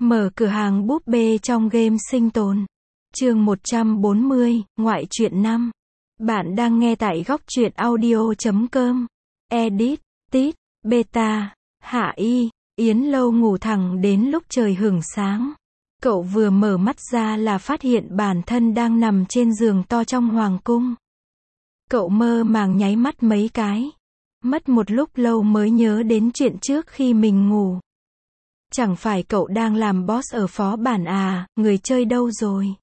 Mở cửa hàng búp bê trong game sinh tồn. Chương 140, Ngoại truyện 5. Bạn đang nghe tại góc truyện audio.com. Edit, Tít, Beta, Hạ Y. Yến Lâu ngủ thẳng đến lúc trời hửng sáng. Cậu vừa mở mắt ra là phát hiện bản thân đang nằm trên giường to trong hoàng cung. Cậu mơ màng nháy mắt mấy cái. Mất một lúc lâu mới nhớ đến chuyện trước khi mình ngủ. Chẳng phải cậu đang làm boss ở phó bản à, người chơi đâu rồi?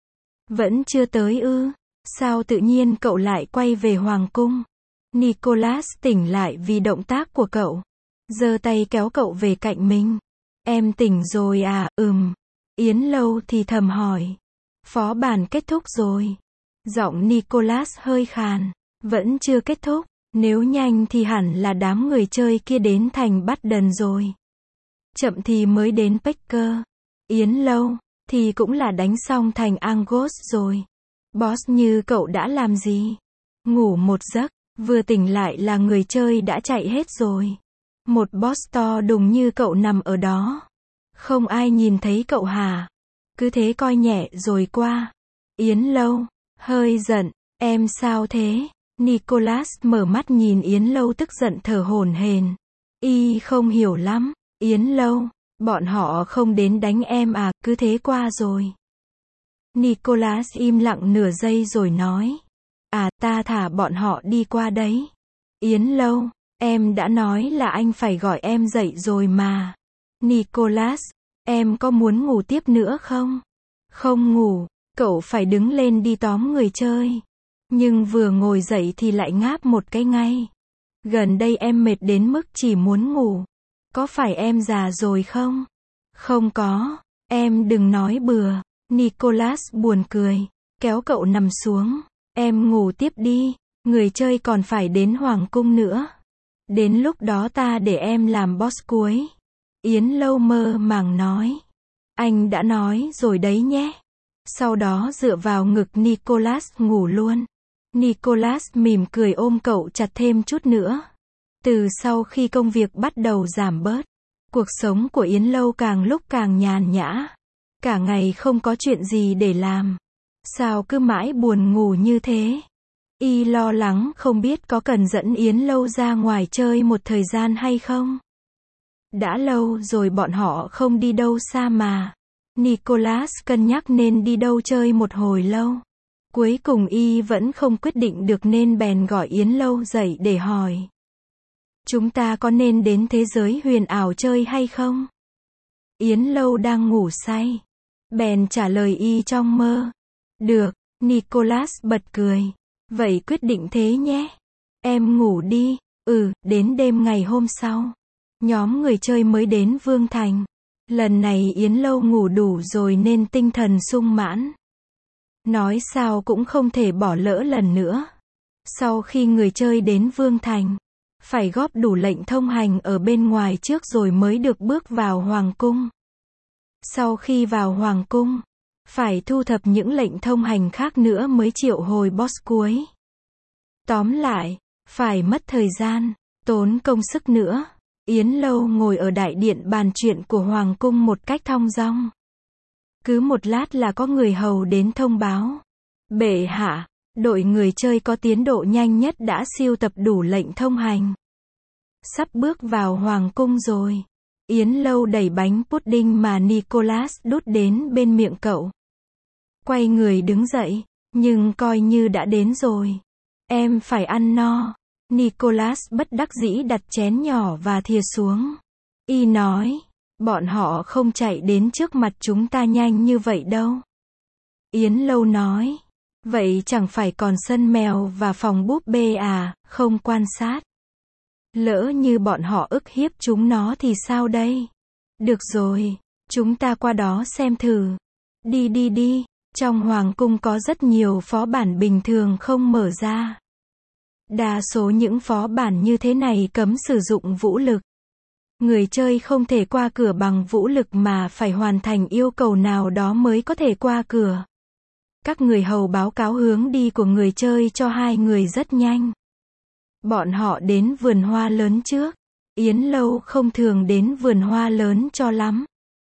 Vẫn chưa tới ư? Sao tự nhiên cậu lại quay về hoàng cung? Nicholas tỉnh lại vì động tác của cậu. Giơ tay kéo cậu về cạnh mình. Em tỉnh rồi à? Yến Lâu thì thầm hỏi. Phó bản kết thúc rồi. Giọng Nicholas hơi khàn. Vẫn chưa kết thúc. Nếu nhanh thì hẳn là đám người chơi kia đến thành Bắt Đần rồi. Chậm thì mới đến Packer. Yến Lâu thì cũng là đánh xong thành Angos rồi. Boss như cậu đã làm gì? Ngủ một giấc, vừa tỉnh lại là người chơi đã chạy hết rồi. Một boss to đùng như cậu nằm ở đó. Không ai nhìn thấy cậu hả? Cứ thế coi nhẹ rồi qua. Yến Lâu hơi giận, em sao thế? Nicholas mở mắt nhìn Yến Lâu tức giận thở hổn hển. Y không hiểu lắm. Yến Lâu, bọn họ không đến đánh em à, cứ thế qua rồi. Nicholas im lặng nửa giây rồi nói. À, ta thả bọn họ đi qua đấy. Yến Lâu, em đã nói là anh phải gọi em dậy rồi mà. Nicholas, em có muốn ngủ tiếp nữa không? Không ngủ, cậu phải đứng lên đi tóm người chơi. Nhưng vừa ngồi dậy thì lại ngáp một cái ngay. Gần đây em mệt đến mức chỉ muốn ngủ. Có phải em già rồi không? Không có, em đừng nói bừa. Nicholas buồn cười, kéo cậu nằm xuống. Em ngủ tiếp đi, người chơi còn phải đến hoàng cung nữa. Đến lúc đó ta để em làm boss cuối. Yến Lâu mơ màng nói. Anh đã nói rồi đấy nhé. Sau đó dựa vào ngực Nicholas ngủ luôn. Nicholas mỉm cười ôm cậu chặt thêm chút nữa. Từ sau khi công việc bắt đầu giảm bớt, cuộc sống của Yến Lâu càng lúc càng nhàn nhã. Cả ngày không có chuyện gì để làm. Sao cứ mãi buồn ngủ như thế? Y lo lắng không biết có cần dẫn Yến Lâu ra ngoài chơi một thời gian hay không? Đã lâu rồi bọn họ không đi đâu xa mà. Nicholas cân nhắc nên đi đâu chơi một hồi lâu. Cuối cùng Y vẫn không quyết định được nên bèn gọi Yến Lâu dậy để hỏi. Chúng ta có nên đến thế giới huyền ảo chơi hay không? Yến Lâu đang ngủ say. Bèn trả lời Y trong mơ. Được, Nicholas bật cười. Vậy quyết định thế nhé. Em ngủ đi. Đến đêm ngày hôm sau. Nhóm người chơi mới đến Vương Thành. Lần này Yến Lâu ngủ đủ rồi nên tinh thần sung mãn. Nói sao cũng không thể bỏ lỡ lần nữa. Sau khi người chơi đến Vương Thành, phải góp đủ lệnh thông hành ở bên ngoài trước rồi mới được bước vào hoàng cung. Sau khi vào hoàng cung, phải thu thập những lệnh thông hành khác nữa mới triệu hồi boss cuối. Tóm lại, phải mất thời gian, tốn công sức nữa. Yến Lâu ngồi ở đại điện bàn chuyện của hoàng cung một cách thong dong. Cứ một lát là có người hầu đến thông báo. Bệ hạ, đội người chơi có tiến độ nhanh nhất đã sưu tập đủ lệnh thông hành. Sắp bước vào hoàng cung rồi. Yến Lâu đẩy bánh pudding mà Nicholas đút đến bên miệng cậu. Quay người đứng dậy, nhưng coi như đã đến rồi. Em phải ăn no. Nicholas bất đắc dĩ đặt chén nhỏ và thìa xuống. Y nói, bọn họ không chạy đến trước mặt chúng ta nhanh như vậy đâu. Yến Lâu nói, vậy chẳng phải còn sân mèo và phòng búp bê à, không quan sát. Lỡ như bọn họ ức hiếp chúng nó thì sao đây? Được rồi, chúng ta qua đó xem thử. Đi. Trong hoàng cung có rất nhiều phó bản bình thường không mở ra. Đa số những phó bản như thế này cấm sử dụng vũ lực. Người chơi không thể qua cửa bằng vũ lực mà phải hoàn thành yêu cầu nào đó mới có thể qua cửa. Các người hầu báo cáo hướng đi của người chơi cho hai người rất nhanh. Bọn họ đến vườn hoa lớn trước. Yến Lâu không thường đến vườn hoa lớn cho lắm.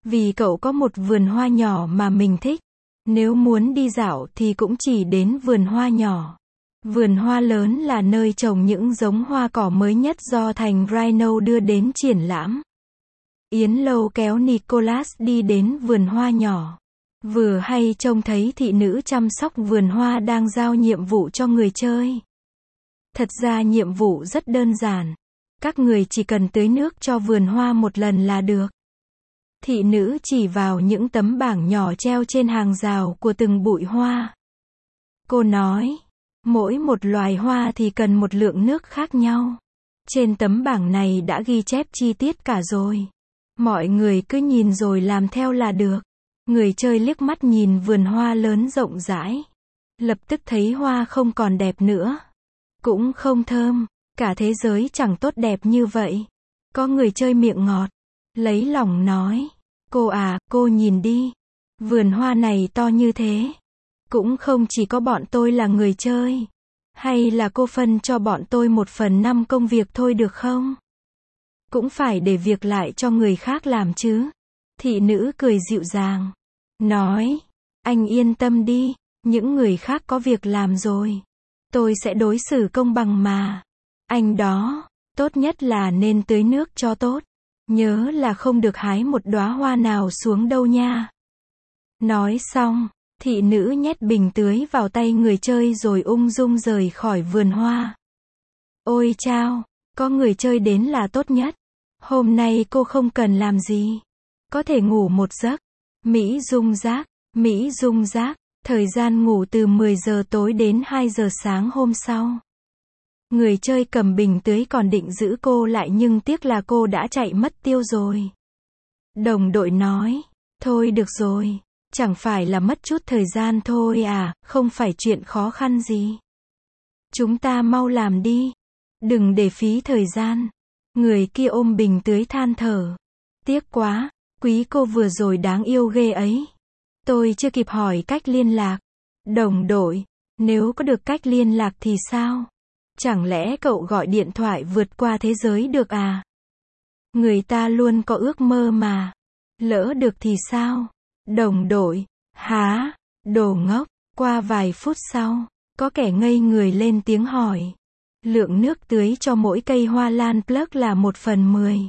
Vì cậu có một vườn hoa nhỏ mà mình thích. Nếu muốn đi dạo thì cũng chỉ đến vườn hoa nhỏ. Vườn hoa lớn là nơi trồng những giống hoa cỏ mới nhất do thành Rhino đưa đến triển lãm. Yến Lâu kéo Nicholas đi đến vườn hoa nhỏ. Vừa hay trông thấy thị nữ chăm sóc vườn hoa đang giao nhiệm vụ cho người chơi. Thật ra nhiệm vụ rất đơn giản. Các người chỉ cần tưới nước cho vườn hoa một lần là được. Thị nữ chỉ vào những tấm bảng nhỏ treo trên hàng rào của từng bụi hoa. Cô nói, mỗi một loài hoa thì cần một lượng nước khác nhau. Trên tấm bảng này đã ghi chép chi tiết cả rồi. Mọi người cứ nhìn rồi làm theo là được. Người chơi liếc mắt nhìn vườn hoa lớn rộng rãi. Lập tức thấy hoa không còn đẹp nữa. Cũng không thơm. Cả thế giới chẳng tốt đẹp như vậy. Có người chơi miệng ngọt. Lấy lòng nói. Cô à, cô nhìn đi. Vườn hoa này to như thế. Cũng không chỉ có bọn tôi là người chơi. Hay là cô phân cho bọn tôi 1/5 công việc thôi được không? Cũng phải để việc lại cho người khác làm chứ. Thị nữ cười dịu dàng. Nói, anh yên tâm đi. Những người khác có việc làm rồi. Tôi sẽ đối xử công bằng mà. Anh đó, tốt nhất là nên tưới nước cho tốt. Nhớ là không được hái một đóa hoa nào xuống đâu nha. Nói xong, thị nữ nhét bình tưới vào tay người chơi rồi ung dung rời khỏi vườn hoa. Ôi chao, có người chơi đến là tốt nhất. Hôm nay cô không cần làm gì. Có thể ngủ một giấc. Mỹ Dung Giác, thời gian ngủ từ 10 giờ tối đến 2 giờ sáng hôm sau. Người chơi cầm bình tưới còn định giữ cô lại nhưng tiếc là cô đã chạy mất tiêu rồi. Đồng đội nói, thôi được rồi, chẳng phải là mất chút thời gian thôi à, không phải chuyện khó khăn gì. Chúng ta mau làm đi, đừng để phí thời gian. Người kia ôm bình tưới than thở. Tiếc quá, quý cô vừa rồi đáng yêu ghê ấy. Tôi chưa kịp hỏi cách liên lạc. Đồng đội, nếu có được cách liên lạc thì sao? Chẳng lẽ cậu gọi điện thoại vượt qua thế giới được à? Người ta luôn có ước mơ mà. Lỡ được thì sao? Đồng đội, hả? Đồ ngốc. Qua vài phút sau, có kẻ ngây người lên tiếng hỏi. Lượng nước tưới cho mỗi cây hoa lan plug là 1/10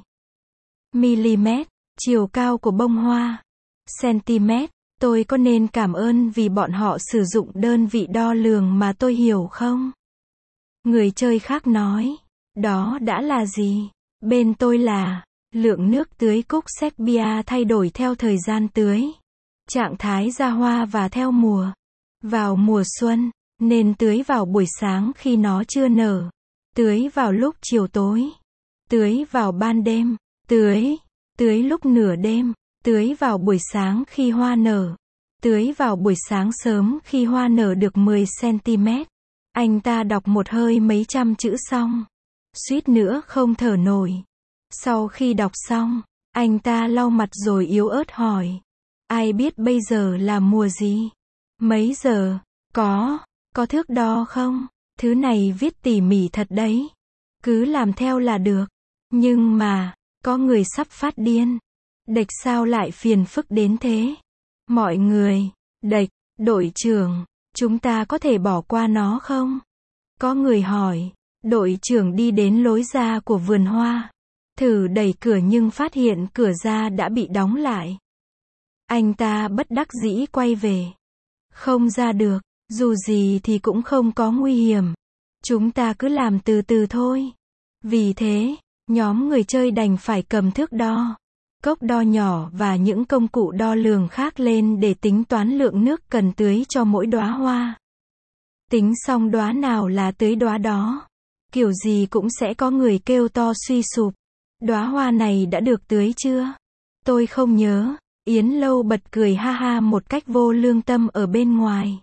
mm, chiều cao của bông hoa. Cm, tôi có nên cảm ơn vì bọn họ sử dụng đơn vị đo lường mà tôi hiểu không? Người chơi khác nói, đó đã là gì? Bên tôi là, lượng nước tưới cúc sepia thay đổi theo thời gian tưới, trạng thái ra hoa và theo mùa. Vào mùa xuân, nên tưới vào buổi sáng khi nó chưa nở, tưới vào lúc chiều tối, tưới vào ban đêm, tưới lúc nửa đêm, tưới vào buổi sáng khi hoa nở, tưới vào buổi sáng sớm khi hoa nở được 10 cm. Anh ta đọc một hơi mấy trăm chữ xong, suýt nữa không thở nổi. Sau khi đọc xong, anh ta lau mặt rồi yếu ớt hỏi, ai biết bây giờ là mùa gì? Mấy giờ? Có thước đo không? Thứ này viết tỉ mỉ thật đấy. Cứ làm theo là được. Nhưng mà, có người sắp phát điên. Đệch sao lại phiền phức đến thế? Mọi người, đệch, đội trưởng, chúng ta có thể bỏ qua nó không? Có người hỏi. Đội trưởng đi đến lối ra của vườn hoa. Thử đẩy cửa nhưng phát hiện cửa ra đã bị đóng lại. Anh ta bất đắc dĩ quay về. Không ra được, dù gì thì cũng không có nguy hiểm. Chúng ta cứ làm từ từ thôi. Vì thế, nhóm người chơi đành phải cầm thước đo, cốc đo nhỏ và những công cụ đo lường khác lên để tính toán lượng nước cần tưới cho mỗi đóa hoa. Tính xong đóa nào là tưới đóa đó. Kiểu gì cũng sẽ có người kêu to suy sụp. Đóa hoa này đã được tưới chưa? Tôi không nhớ. Yến Lâu bật cười ha ha một cách vô lương tâm ở bên ngoài.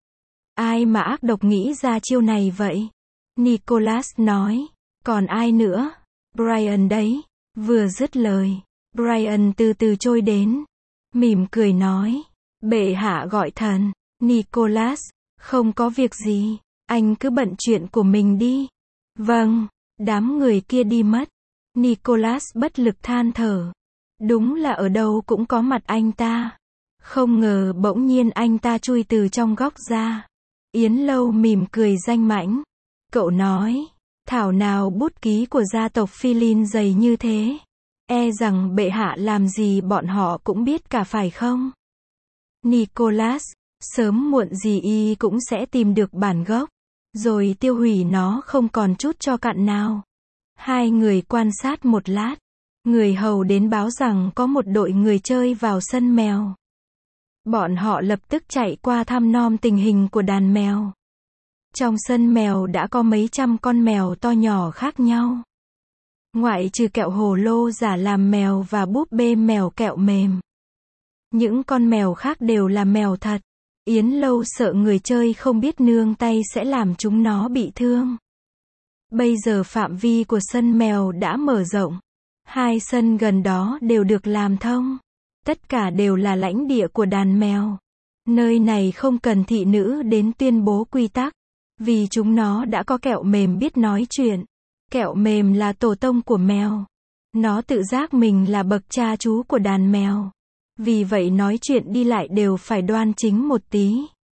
Ai mà ác độc nghĩ ra chiêu này vậy? Nicholas nói. Còn ai nữa? Brian đấy. Vừa dứt lời, Brian từ từ trôi đến. Mỉm cười nói. Bệ hạ gọi thần. Nicholas. Không có việc gì. Anh cứ bận chuyện của mình đi. Vâng. Đám người kia đi mất. Nicholas bất lực than thở. Đúng là ở đâu cũng có mặt anh ta. Không ngờ bỗng nhiên anh ta chui từ trong góc ra. Yến Lâu mỉm cười danh mãnh. Cậu nói, thảo nào bút ký của gia tộc Philin dày như thế. E rằng bệ hạ làm gì bọn họ cũng biết cả phải không? Nicholas, sớm muộn gì y cũng sẽ tìm được bản gốc, rồi tiêu hủy nó không còn chút cho cặn nào. Hai người quan sát một lát. Người hầu đến báo rằng có một đội người chơi vào sân mèo. Bọn họ lập tức chạy qua thăm nom tình hình của đàn mèo. Trong sân mèo đã có mấy trăm con mèo to nhỏ khác nhau. Ngoại trừ kẹo hồ lô giả làm mèo và búp bê mèo kẹo mềm. Những con mèo khác đều là mèo thật. Yến Lâu sợ người chơi không biết nương tay sẽ làm chúng nó bị thương. Bây giờ phạm vi của sân mèo đã mở rộng. Hai sân gần đó đều được làm thông. Tất cả đều là lãnh địa của đàn mèo. Nơi này không cần thị nữ đến tuyên bố quy tắc. Vì chúng nó đã có kẹo mềm biết nói chuyện. Kẹo mềm là tổ tông của mèo. Nó tự giác mình là bậc cha chú của đàn mèo. Vì vậy nói chuyện đi lại đều phải đoan chính một tí.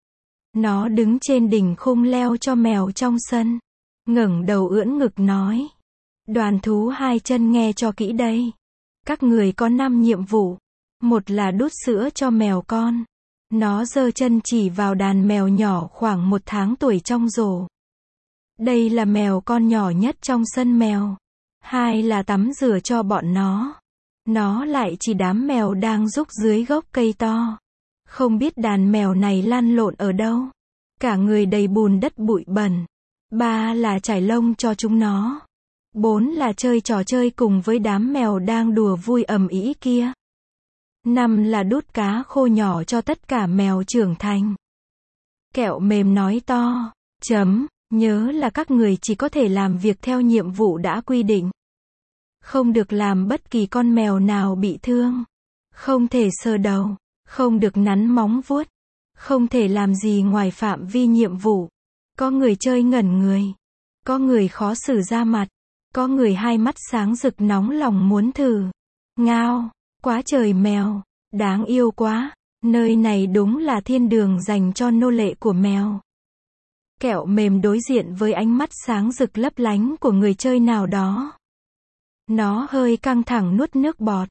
Nó đứng trên đỉnh khung leo cho mèo trong sân. Ngẩng đầu ưỡn ngực nói. Đoàn thú hai chân nghe cho kỹ đây. Các người có 5 nhiệm vụ. Một là đút sữa cho mèo con. Nó giơ chân chỉ vào đàn mèo nhỏ khoảng 1 tháng tuổi trong rổ. Đây là mèo con nhỏ nhất trong sân mèo. Hai là tắm rửa cho bọn nó. Nó lại chỉ đám mèo đang rúc dưới gốc cây to. Không biết đàn mèo này lăn lộn ở đâu. Cả người đầy bùn đất bụi bẩn. 3 là trải lông cho chúng nó. 4 là chơi trò chơi cùng với đám mèo đang đùa vui ầm ĩ kia. 5 là đút cá khô nhỏ cho tất cả mèo trưởng thành. Kẹo mềm nói to. Nhớ là các người chỉ có thể làm việc theo nhiệm vụ đã quy định. Không được làm bất kỳ con mèo nào bị thương. Không thể sờ đầu. Không được nắn móng vuốt. Không thể làm gì ngoài phạm vi nhiệm vụ. Có người chơi ngẩn người. Có người khó xử ra mặt. Có người hai mắt sáng rực nóng lòng muốn thử. Ngao, quá trời mèo, đáng yêu quá. Nơi này đúng là thiên đường dành cho nô lệ của mèo. Kẹo mềm đối diện với ánh mắt sáng rực lấp lánh của người chơi nào đó. Nó hơi căng thẳng nuốt nước bọt.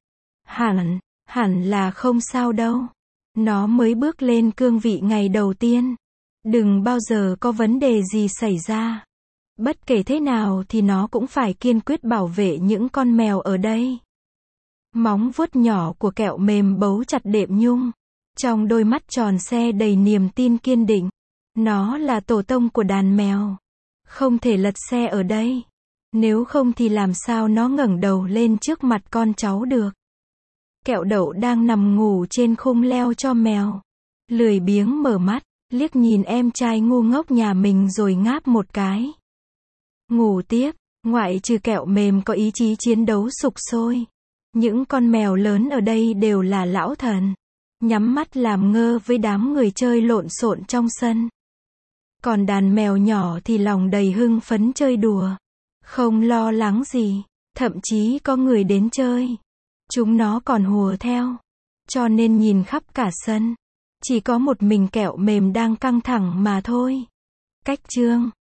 Hẳn là không sao đâu. Nó mới bước lên cương vị ngày đầu tiên. Đừng bao giờ có vấn đề gì xảy ra. Bất kể thế nào thì nó cũng phải kiên quyết bảo vệ những con mèo ở đây. Móng vuốt nhỏ của kẹo mềm bấu chặt đệm nhung. Trong đôi mắt tròn xe đầy niềm tin kiên định. Nó là tổ tông của đàn mèo. Không thể lật xe ở đây. Nếu không thì làm sao nó ngẩng đầu lên trước mặt con cháu được. Kẹo đậu đang nằm ngủ trên khung leo cho mèo. Lười biếng mở mắt, liếc nhìn em trai ngu ngốc nhà mình rồi ngáp một cái. Ngủ tiếp, ngoại trừ kẹo mềm có ý chí chiến đấu sục sôi. Những con mèo lớn ở đây đều là lão thần. Nhắm mắt làm ngơ với đám người chơi lộn xộn trong sân. Còn đàn mèo nhỏ thì lòng đầy hưng phấn chơi đùa. Không lo lắng gì. Thậm chí có người đến chơi. Chúng nó còn hùa theo. Cho nên nhìn khắp cả sân. Chỉ có một mình kẹo mềm đang căng thẳng mà thôi. Cách chương